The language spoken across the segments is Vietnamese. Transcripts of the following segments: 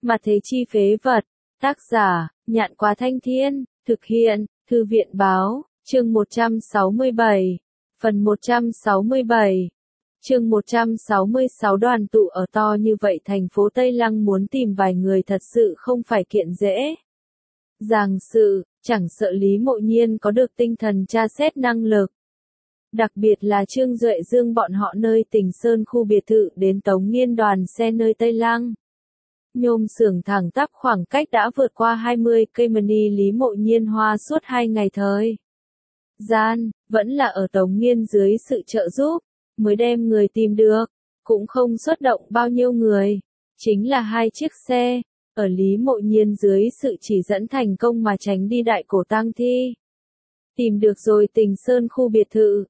Mà thế chi phế vật. Tác giả, Nhạn Quá Thanh Thiên, thực hiện, Thư viện Báo, chương 167, phần 167. Chương 166 đoàn tụ ở to như vậy thành phố Tây Lăng muốn tìm vài người thật sự không phải kiện dễ. Giàng sự, chẳng sợ Lý Mộ Nhiên có được tinh thần tra xét năng lực. Đặc biệt là Trương Duệ Dương bọn họ nơi Tỉnh Sơn khu biệt thự đến Tống Nghiên đoàn xe nơi Tây Lăng. Nhôm xưởng thẳng tắp khoảng cách đã vượt qua 20 cây mani Lý Mộ Nhiên hoa suốt 2 ngày thời gian, vẫn là ở Tống Nghiên dưới sự trợ giúp, mới đem người tìm được, cũng không xuất động bao nhiêu người, chính là 2 chiếc xe, ở Lý Mộ Nhiên dưới sự chỉ dẫn thành công mà tránh đi đại cổ tang thi. Tìm được rồi Tỉnh Sơn khu biệt thự,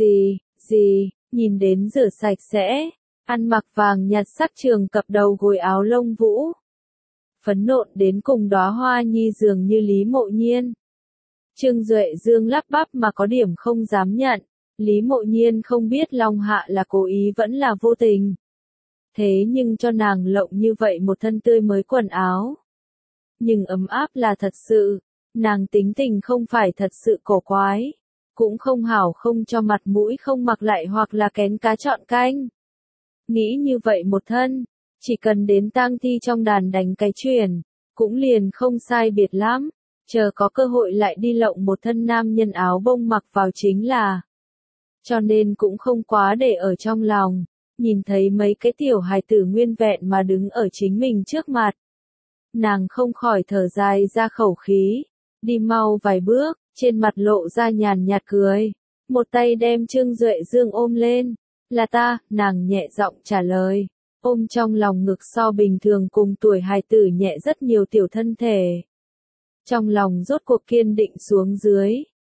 nhìn đến rửa sạch sẽ, ăn mặc vàng nhạt sắc trường cặp đầu gối áo lông vũ. Phấn nộn đến cùng đóa hoa nhi dường như Lý Mộ Nhiên. Trương Duệ Dương lắp bắp mà có điểm không dám nhận, Lý Mộ Nhiên không biết Long Hạ là cố ý vẫn là vô tình. Thế nhưng cho nàng lộng như vậy một thân tươi mới quần áo. Nhưng ấm áp là thật sự, nàng tính tình không phải thật sự cổ quái. Cũng không hảo không cho mặt mũi không mặc lại hoặc là kén cá chọn canh. Nghĩ như vậy một thân, chỉ cần đến tang thi trong đàn đánh cái chuyển, cũng liền không sai biệt lắm, chờ có cơ hội lại đi lộng một thân nam nhân áo bông mặc vào chính là. Cho nên cũng không quá để ở trong lòng, nhìn thấy mấy cái tiểu hài tử nguyên vẹn mà đứng ở chính mình trước mặt. Nàng không khỏi thở dài ra khẩu khí, đi mau vài bước, trên mặt lộ ra nhàn nhạt cười, một tay đem Trương Duệ Dương ôm lên. Là ta, nàng nhẹ giọng trả lời, ôm trong lòng ngực so bình thường cùng tuổi hài tử nhẹ rất nhiều tiểu thân thể. Trong lòng rốt cuộc kiên định xuống dưới.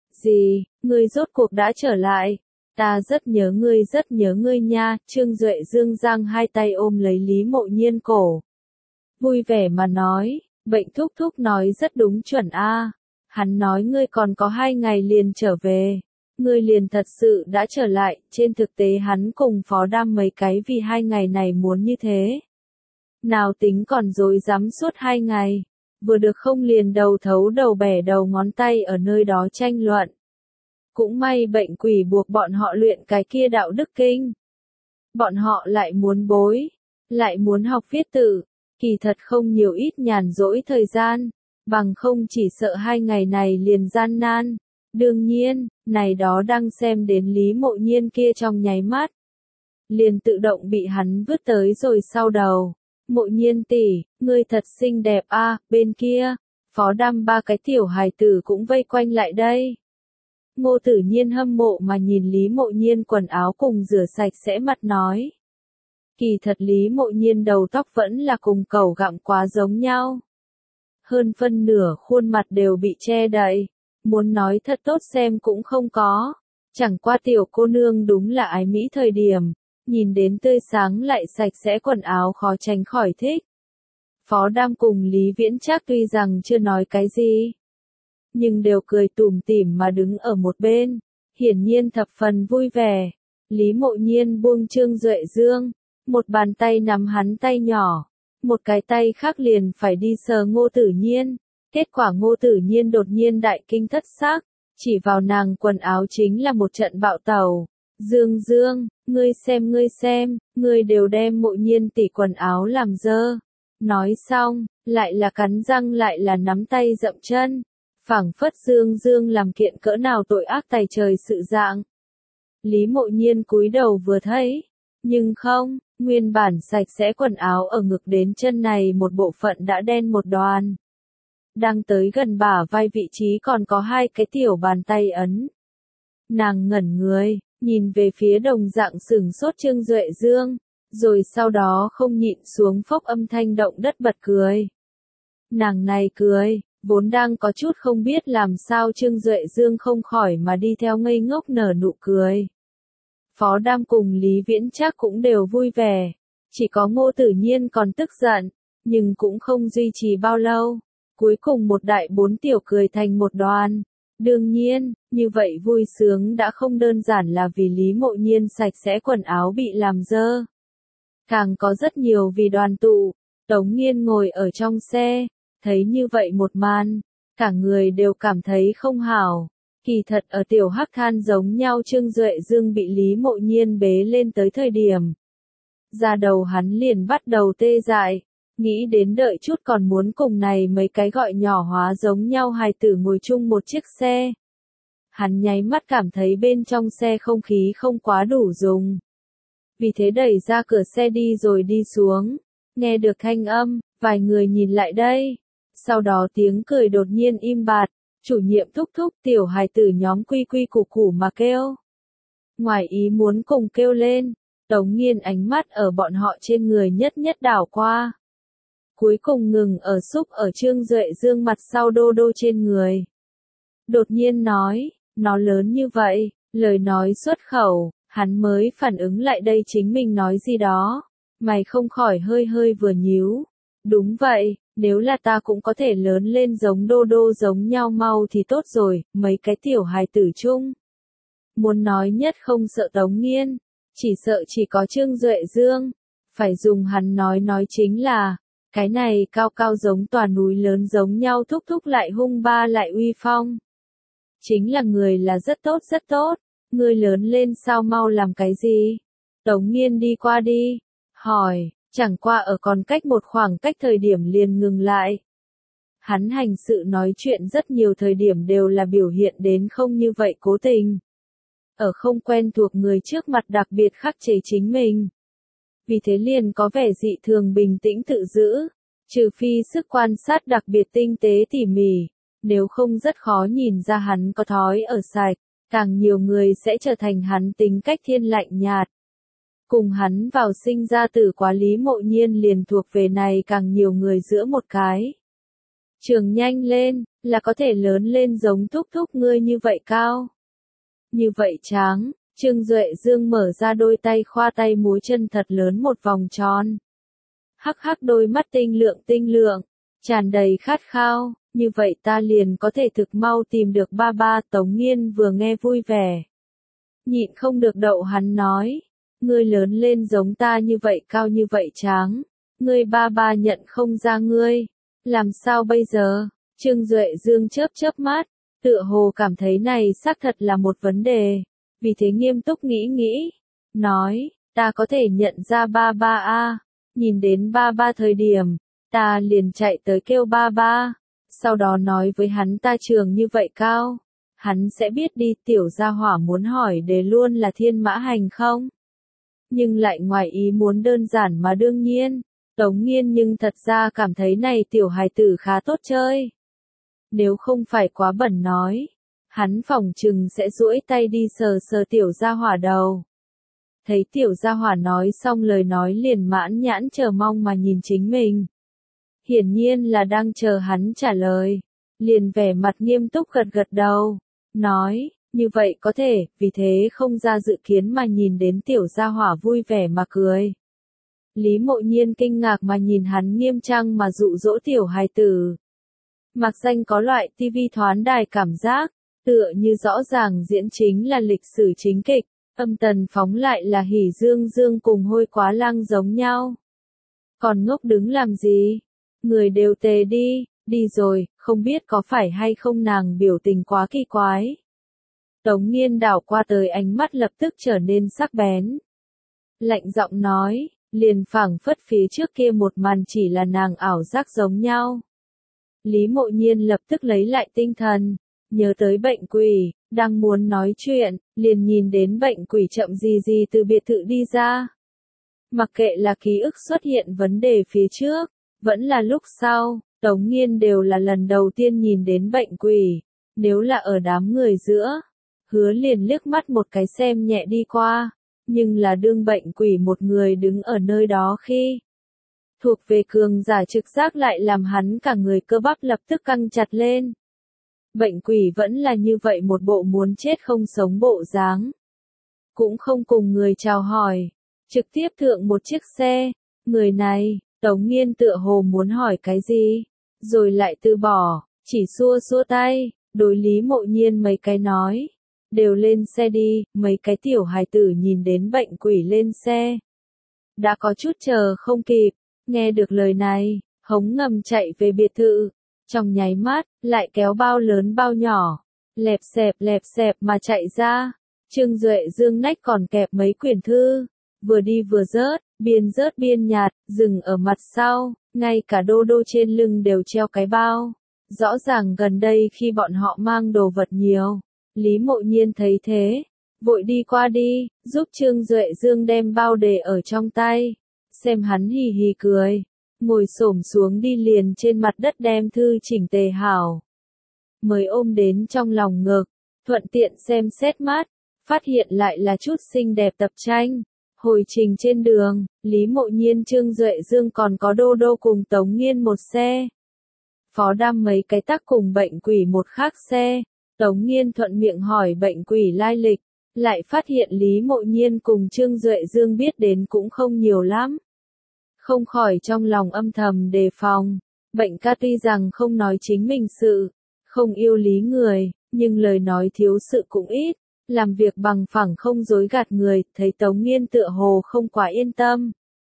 Ngươi rốt cuộc đã trở lại. Ta rất nhớ ngươi nha. Trương Duệ Dương giang hai tay ôm lấy Lý Mộ Nhiên cổ. Vui vẻ mà nói, bệnh thúc thúc nói rất đúng chuẩn a. Hắn nói ngươi còn có 2 ngày liền trở về. Ngươi liền thật sự đã trở lại, trên thực tế hắn cùng Phó Đam mấy cái vì 2 ngày này muốn như thế. Nào tính còn dối dám suốt 2 ngày, vừa được không liền đầu thấu đầu bẻ đầu ngón tay ở nơi đó tranh luận. Cũng may bệnh quỷ buộc bọn họ luyện cái kia đạo đức kinh. Bọn họ lại muốn bối, lại muốn học viết tự, kỳ thật không nhiều ít nhàn rỗi thời gian, bằng không chỉ sợ 2 ngày này liền gian nan. Đương nhiên, này đó đang xem đến Lý Mộ Nhiên kia trong nháy mắt. Liền tự động bị hắn vứt tới rồi sau đầu. Mộ Nhiên tỷ, ngươi thật xinh đẹp a. Bên kia, Phó Đam 3 cái tiểu hài tử cũng vây quanh lại đây. Ngô Tử Nhiên hâm mộ mà nhìn Lý Mộ Nhiên quần áo cùng rửa sạch sẽ mặt nói. Kỳ thật Lý Mộ Nhiên đầu tóc vẫn là cùng cẩu gặm quá giống nhau. Hơn phân nửa khuôn mặt đều bị che đậy. Muốn nói thật tốt xem cũng không có. Chẳng qua tiểu cô nương đúng là ái mỹ thời điểm. Nhìn đến tươi sáng lại sạch sẽ quần áo khó tránh khỏi thích. Phó Đam cùng Lý Viễn Trác tuy rằng chưa nói cái gì. Nhưng đều cười tủm tỉm mà đứng ở một bên. Hiển nhiên thập phần vui vẻ. Lý Mộ Nhiên buông Trương Duệ Dương. Một bàn tay nắm hắn tay nhỏ. Một cái tay khác liền phải đi sờ Ngô Tử Nhiên. Kết quả Ngô Tử Nhiên đột nhiên đại kinh thất sắc, chỉ vào nàng quần áo chính là một trận bạo tẩu. Dương, ngươi xem, ngươi đều đem Mộ Nhiên tỷ quần áo làm dơ. Nói xong, lại là cắn răng lại là nắm tay dậm chân. Phảng phất Dương làm kiện cỡ nào tội ác tày trời sự dạng. Lý Mộ Nhiên cúi đầu vừa thấy, nhưng không, nguyên bản sạch sẽ quần áo ở ngực đến chân này một bộ phận đã đen một đoàn. Đang tới gần bả vai vị trí còn có 2 cái tiểu bàn tay ấn. Nàng ngẩn người, nhìn về phía đồng dạng sửng sốt Trương Duệ Dương, rồi sau đó không nhịn xuống phốc âm thanh động đất bật cười. Nàng này cười, vốn đang có chút không biết làm sao Trương Duệ Dương không khỏi mà đi theo ngây ngốc nở nụ cười. Phó Đam cùng Lý Viễn Trác cũng đều vui vẻ, chỉ có Ngô Tử Nhiên còn tức giận, nhưng cũng không duy trì bao lâu. Cuối cùng một đại 4 tiểu cười thành một đoàn. Đương nhiên, như vậy vui sướng đã không đơn giản là vì Lý Mộ Nhiên sạch sẽ quần áo bị làm dơ. Càng có rất nhiều vì đoàn tụ, Tống Nghiên ngồi ở trong xe, thấy như vậy một màn, cả người đều cảm thấy không hảo. Kỳ thật ở tiểu hắc than giống nhau Trương Duệ Dương bị Lý Mộ Nhiên bế lên tới thời điểm. Da đầu hắn liền bắt đầu tê dại, nghĩ đến đợi chút còn muốn cùng này mấy cái gọi nhỏ hóa giống nhau hài tử ngồi chung một chiếc xe. Hắn nháy mắt cảm thấy bên trong xe không khí không quá đủ dùng. Vì thế đẩy ra cửa xe đi rồi đi xuống, nghe được thanh âm, vài người nhìn lại đây. Sau đó tiếng cười đột nhiên im bặt, chủ nhiệm thúc thúc tiểu hài tử nhóm quy quy củ củ mà kêu. Ngoài ý muốn cùng kêu lên, Tống Nghiên ánh mắt ở bọn họ trên người nhất nhất đảo qua. Cuối cùng ngừng ở xúc ở Trương Duệ Dương mặt sau đô đô trên người. Đột nhiên nói, nó lớn như vậy, lời nói xuất khẩu, hắn mới phản ứng lại đây chính mình nói gì đó. Mày không khỏi hơi hơi vừa nhíu. Đúng vậy, nếu là ta cũng có thể lớn lên giống đô đô giống nhau mau thì tốt rồi, mấy cái tiểu hài tử chung. Muốn nói nhất không sợ Tống Nghiên, chỉ sợ chỉ có Trương Duệ Dương. Phải dùng hắn nói chính là, cái này cao cao giống tòa núi lớn giống nhau thúc thúc lại hung ba lại uy phong. Chính là người là rất tốt, người lớn lên sao mau làm cái gì? Tống Nghiên đi qua đi, hỏi, chẳng qua ở còn cách một khoảng cách thời điểm liền ngừng lại. Hắn hành sự nói chuyện rất nhiều thời điểm đều là biểu hiện đến không như vậy cố tình. Ở không quen thuộc người trước mặt đặc biệt khắc chế chính mình. Vì thế liền có vẻ dị thường bình tĩnh tự giữ, trừ phi sức quan sát đặc biệt tinh tế tỉ mỉ, nếu không rất khó nhìn ra hắn có thói ở sạch, càng nhiều người sẽ trở thành hắn tính cách thiên lạnh nhạt. Cùng hắn vào sinh ra tử quá Lý Mộ Nhiên liền thuộc về này càng nhiều người giữa một cái. Trường nhanh lên, là có thể lớn lên giống thúc thúc ngươi như vậy cao. Như vậy tráng, Trương Duệ Dương mở ra đôi tay khoa tay múa chân thật lớn một vòng tròn. Hắc hắc đôi mắt tinh lượng, tràn đầy khát khao, như vậy ta liền có thể thực mau tìm được ba ba. Tống Nghiên vừa nghe vui vẻ. Nhịn không được đậu hắn nói, ngươi lớn lên giống ta như vậy cao như vậy tráng, ngươi ba ba nhận không ra ngươi, làm sao bây giờ? Trương Duệ Dương chớp mắt, tựa hồ cảm thấy này xác thật là một vấn đề, vì thế nghiêm túc nghĩ, nói, ta có thể nhận ra ba ba a, nhìn đến ba ba thời điểm, ta liền chạy tới kêu ba ba, sau đó nói với hắn ta trường như vậy cao, hắn sẽ biết đi. Tiểu gia hỏa muốn hỏi đề luôn là thiên mã hành không? Nhưng lại ngoài ý muốn đơn giản mà đương nhiên, Tống Nghiên nhưng thật ra cảm thấy này tiểu hài tử khá tốt chơi. Nếu không phải quá bẩn nói, hắn phỏng chừng sẽ duỗi tay đi sờ sờ tiểu gia hỏa đầu. Thấy tiểu gia hỏa nói xong lời nói liền mãn nhãn chờ mong mà nhìn chính mình. Hiển nhiên là đang chờ hắn trả lời, liền vẻ mặt nghiêm túc gật đầu, nói, như vậy có thể, vì thế không ra dự kiến mà nhìn đến tiểu gia hỏa vui vẻ mà cười. Lý Mộ Nhiên kinh ngạc mà nhìn hắn nghiêm trang mà dụ dỗ tiểu hài tử. Mặc danh có loại tivi thoán đài cảm giác, tựa như rõ ràng diễn chính là lịch sử chính kịch, âm tần phóng lại là Hỉ Dương Dương cùng Hôi Quá Lang giống nhau. Còn ngốc đứng làm gì? Người đều tề đi rồi, không biết có phải hay không nàng biểu tình quá kỳ quái. Tống Nghiên đảo qua tới ánh mắt lập tức trở nên sắc bén. Lạnh giọng nói, liền phảng phất phía trước kia một màn chỉ là nàng ảo giác giống nhau. Lý Mộ Nhiên lập tức lấy lại tinh thần, nhớ tới bệnh quỷ, đang muốn nói chuyện, liền nhìn đến bệnh quỷ chậm gì từ biệt thự đi ra. Mặc kệ là ký ức xuất hiện vấn đề phía trước, vẫn là lúc sau, Tống Nghiên đều là lần đầu tiên nhìn đến bệnh quỷ, nếu là ở đám người giữa, hứa liền liếc mắt một cái xem nhẹ đi qua, nhưng là đương bệnh quỷ một người đứng ở nơi đó khi thuộc về cường giả trực giác lại làm hắn cả người cơ bắp lập tức căng chặt lên. Bệnh quỷ vẫn là như vậy một bộ muốn chết không sống bộ dáng. Cũng không cùng người chào hỏi, trực tiếp thượng một chiếc xe, người này, Tống Nghiên tựa hồ muốn hỏi cái gì, rồi lại từ bỏ, chỉ xua tay, đối Lý Mộ Nhiên mấy cái nói, đều lên xe đi. Mấy cái tiểu hài tử nhìn đến bệnh quỷ lên xe, đã có chút chờ không kịp, Nghe được lời này, Hống Ngầm chạy về biệt thự, trong nháy mắt, lại kéo bao lớn bao nhỏ, lẹp xẹp mà chạy ra. Trương Duệ Dương nách còn kẹp mấy quyển thư, vừa đi vừa rớt biên nhạt, dừng ở mặt sau, ngay cả đô đô trên lưng đều treo cái bao. Rõ ràng gần đây khi bọn họ mang đồ vật nhiều, Lý Mộ Nhiên thấy thế, vội đi qua đi, giúp Trương Duệ Dương đem bao để ở trong tay, xem hắn hì hì cười, ngồi xổm xuống đi liền trên mặt đất đem thư chỉnh tề hảo. Mới ôm đến trong lòng ngực, thuận tiện xem xét mắt, phát hiện lại là chút xinh đẹp tập tranh. Hồi trình trên đường, Lý Mộ Nhiên Trương Duệ Dương còn có đô đô cùng Tống Nghiên một xe. Phó Đam mấy cái tắc cùng bệnh quỷ một khác xe. Tống Nghiên thuận miệng hỏi bệnh quỷ lai lịch, lại phát hiện Lý Mộ Nhiên cùng Trương Duệ Dương biết đến cũng không nhiều lắm. Không khỏi trong lòng âm thầm đề phòng, bệnh ca tuy rằng không nói chính mình sự, không yêu lý người, nhưng lời nói thiếu sự cũng ít, làm việc bằng phẳng không dối gạt người, thấy Tống Nghiên tựa hồ không quá yên tâm.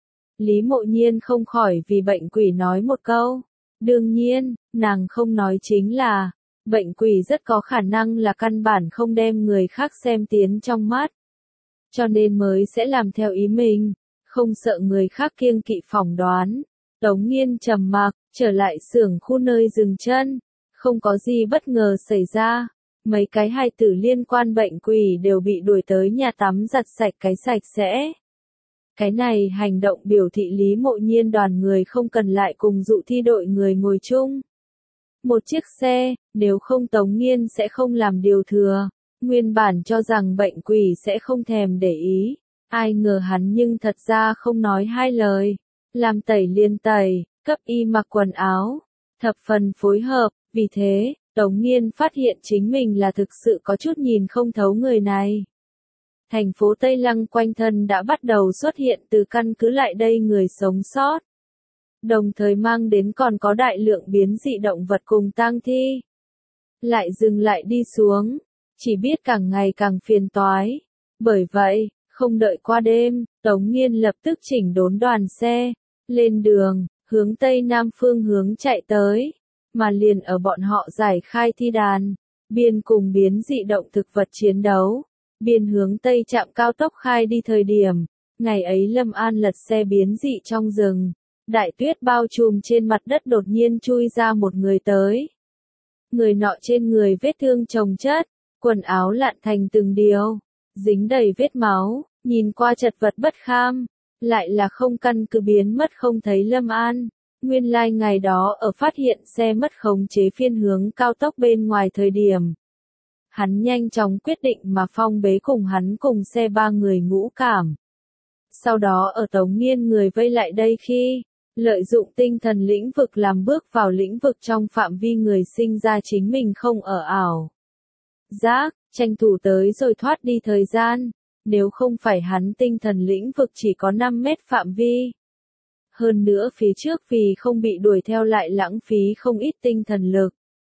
Lý Mộ Nhiên không khỏi vì bệnh quỷ nói một câu, đương nhiên, nàng không nói chính là, bệnh quỷ rất có khả năng là căn bản không đem người khác xem tiến trong mắt. Cho nên mới sẽ làm theo ý mình, không sợ người khác kiêng kỵ phỏng đoán. Tống Nghiên trầm mặc, trở lại xưởng khu nơi dừng chân, không có gì bất ngờ xảy ra. Mấy cái hài tử liên quan bệnh quỷ đều bị đuổi tới nhà tắm giặt sạch cái sạch sẽ. Cái này hành động biểu thị Lý Mộ Nhiên đoàn người không cần lại cùng dụ thi đội người ngồi chung. Một chiếc xe, nếu không Tống Nghiên sẽ không làm điều thừa. Nguyên bản cho rằng bệnh quỷ sẽ không thèm để ý. Ai ngờ hắn nhưng thật ra không nói hai lời. Làm tẩy liền tẩy, cấp y mặc quần áo. Thập phần phối hợp, vì thế, Tống Nghiên phát hiện chính mình là thực sự có chút nhìn không thấu người này. Thành phố Tây Lăng quanh thân đã bắt đầu xuất hiện từ căn cứ lại đây người sống sót. Đồng thời mang đến còn có đại lượng biến dị động vật cùng tang thi. Lại dừng lại đi xuống, chỉ biết càng ngày càng phiền toái. Bởi vậy, không đợi qua đêm, Tống Nghiên lập tức chỉnh đốn đoàn xe, lên đường, hướng Tây Nam phương hướng chạy tới. Mà liền ở bọn họ giải khai thi đàn, biên cùng biến dị động thực vật chiến đấu, biên hướng Tây trạm cao tốc khai đi thời điểm, ngày ấy Lâm An lật xe biến dị trong rừng, đại tuyết bao trùm trên mặt đất đột nhiên chui ra một người tới. Người nọ trên người vết thương chồng chất, quần áo lạn thành từng điều, dính đầy vết máu, nhìn qua chật vật bất kham, lại là không căn cứ biến mất không thấy Lâm An. Nguyên lai ngày đó ở phát hiện xe mất khống chế phiên hướng cao tốc bên ngoài thời điểm. Hắn nhanh chóng quyết định mà phong bế cùng hắn cùng xe ba người ngũ cảm. Sau đó ở Tống Nghiên người vây lại đây khi, lợi dụng tinh thần lĩnh vực làm bước vào lĩnh vực trong phạm vi người sinh ra chính mình không ở ảo. Giác, tranh thủ tới rồi thoát đi thời gian, nếu không phải hắn tinh thần lĩnh vực chỉ có 5 mét phạm vi. Hơn nữa phía trước vì không bị đuổi theo lại lãng phí không ít tinh thần lực.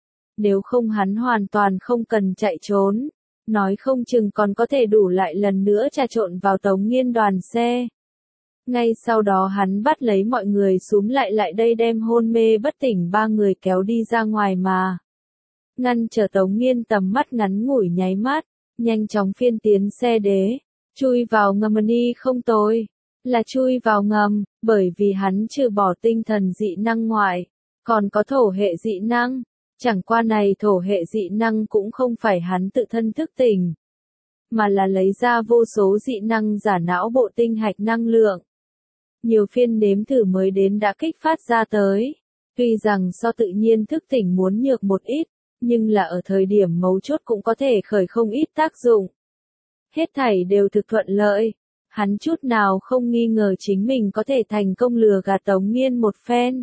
Nếu không hắn hoàn toàn không cần chạy trốn, nói không chừng còn có thể đủ lại lần nữa trà trộn vào Tống Nghiên đoàn xe. Ngay sau đó hắn bắt lấy mọi người xúm lại đây đem hôn mê bất tỉnh ba người kéo đi ra ngoài mà. Ngăn trở Tống Nghiên tầm mắt ngắn ngủi nháy mắt, nhanh chóng phiên tiến xe đế, chui vào ngầm ni không tồi. Là chui vào ngầm, bởi vì hắn trừ bỏ tinh thần dị năng ngoại, còn có thổ hệ dị năng, chẳng qua này thổ hệ dị năng cũng không phải hắn tự thân thức tỉnh, mà là lấy ra vô số dị năng giả não bộ tinh hạch năng lượng. Nhiều phiên nếm thử mới đến đã kích phát ra tới, tuy rằng so tự nhiên thức tỉnh muốn nhược một ít, nhưng là ở thời điểm mấu chốt cũng có thể khởi không ít tác dụng. Hết thảy đều thực thuận lợi. Hắn chút nào không nghi ngờ chính mình có thể thành công lừa gạt Tống Nghiên một phen.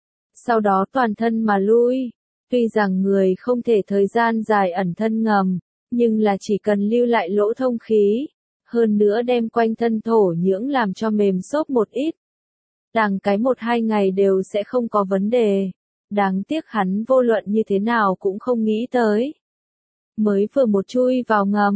Sau đó toàn thân mà lui. Tuy rằng người không thể thời gian dài ẩn thân ngầm, nhưng là chỉ cần lưu lại lỗ thông khí. Hơn nữa đem quanh thân thổ nhưỡng làm cho mềm xốp một ít. Đằng cái 1-2 ngày đều sẽ không có vấn đề. Đáng tiếc hắn vô luận như thế nào cũng không nghĩ tới. Mới vừa một chui vào ngầm.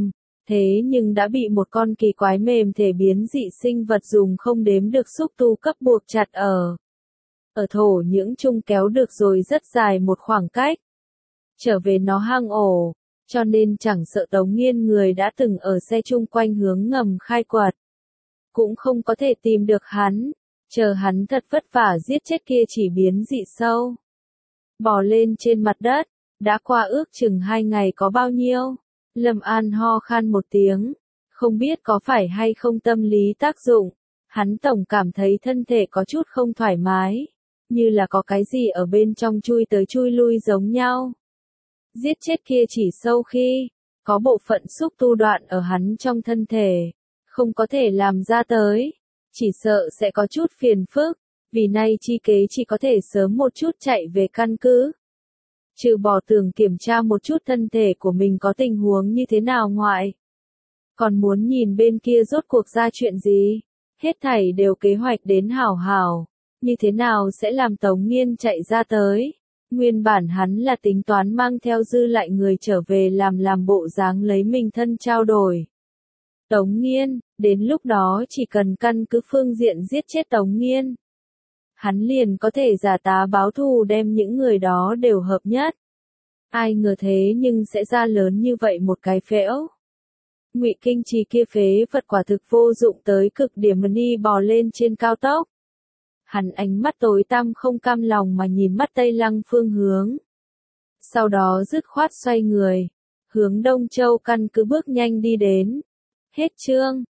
Thế nhưng đã bị một con kỳ quái mềm thể biến dị sinh vật dùng không đếm được xúc tu cấp buộc chặt ở thổ những chung kéo được rồi rất dài một khoảng cách. Trở về nó hang ổ, cho nên chẳng sợ Tống Nghiên người đã từng ở xe chung quanh hướng ngầm khai quật. Cũng không có thể tìm được hắn, chờ hắn thật vất vả giết chết kia chỉ biến dị sâu. Bò lên trên mặt đất, đã qua ước chừng 2 ngày có bao nhiêu. Lâm An ho khan một tiếng, không biết có phải hay không tâm lý tác dụng, hắn tổng cảm thấy thân thể có chút không thoải mái, như là có cái gì ở bên trong chui tới chui lui giống nhau. Giết chết kia chỉ sâu khi, có bộ phận xúc tu đoạn ở hắn trong thân thể, không có thể làm ra tới, chỉ sợ sẽ có chút phiền phức, vì nay chi kế chỉ có thể sớm một chút chạy về căn cứ. Trừ bỏ tưởng kiểm tra một chút thân thể của mình có tình huống như thế nào ngoại. Còn muốn nhìn bên kia rốt cuộc ra chuyện gì, hết thảy đều kế hoạch đến hảo hảo, như thế nào sẽ làm Tống Nghiên chạy ra tới. Nguyên bản hắn là tính toán mang theo dư lại người trở về làm bộ dáng lấy mình thân trao đổi. Tống Nghiên, đến lúc đó chỉ cần căn cứ phương diện giết chết Tống Nghiên. Hắn liền có thể giả tá báo thù đem những người đó đều hợp nhất. Ai ngờ thế nhưng sẽ ra lớn như vậy một cái phễu. Ngụy Kinh Trì kia phế vật quả thực vô dụng tới cực điểm ni bò lên trên cao tốc. Hắn ánh mắt tối tăm không cam lòng mà nhìn mắt Tây Lăng phương hướng. Sau đó dứt khoát xoay người, hướng Đông Châu căn cứ bước nhanh đi đến. Hết chương.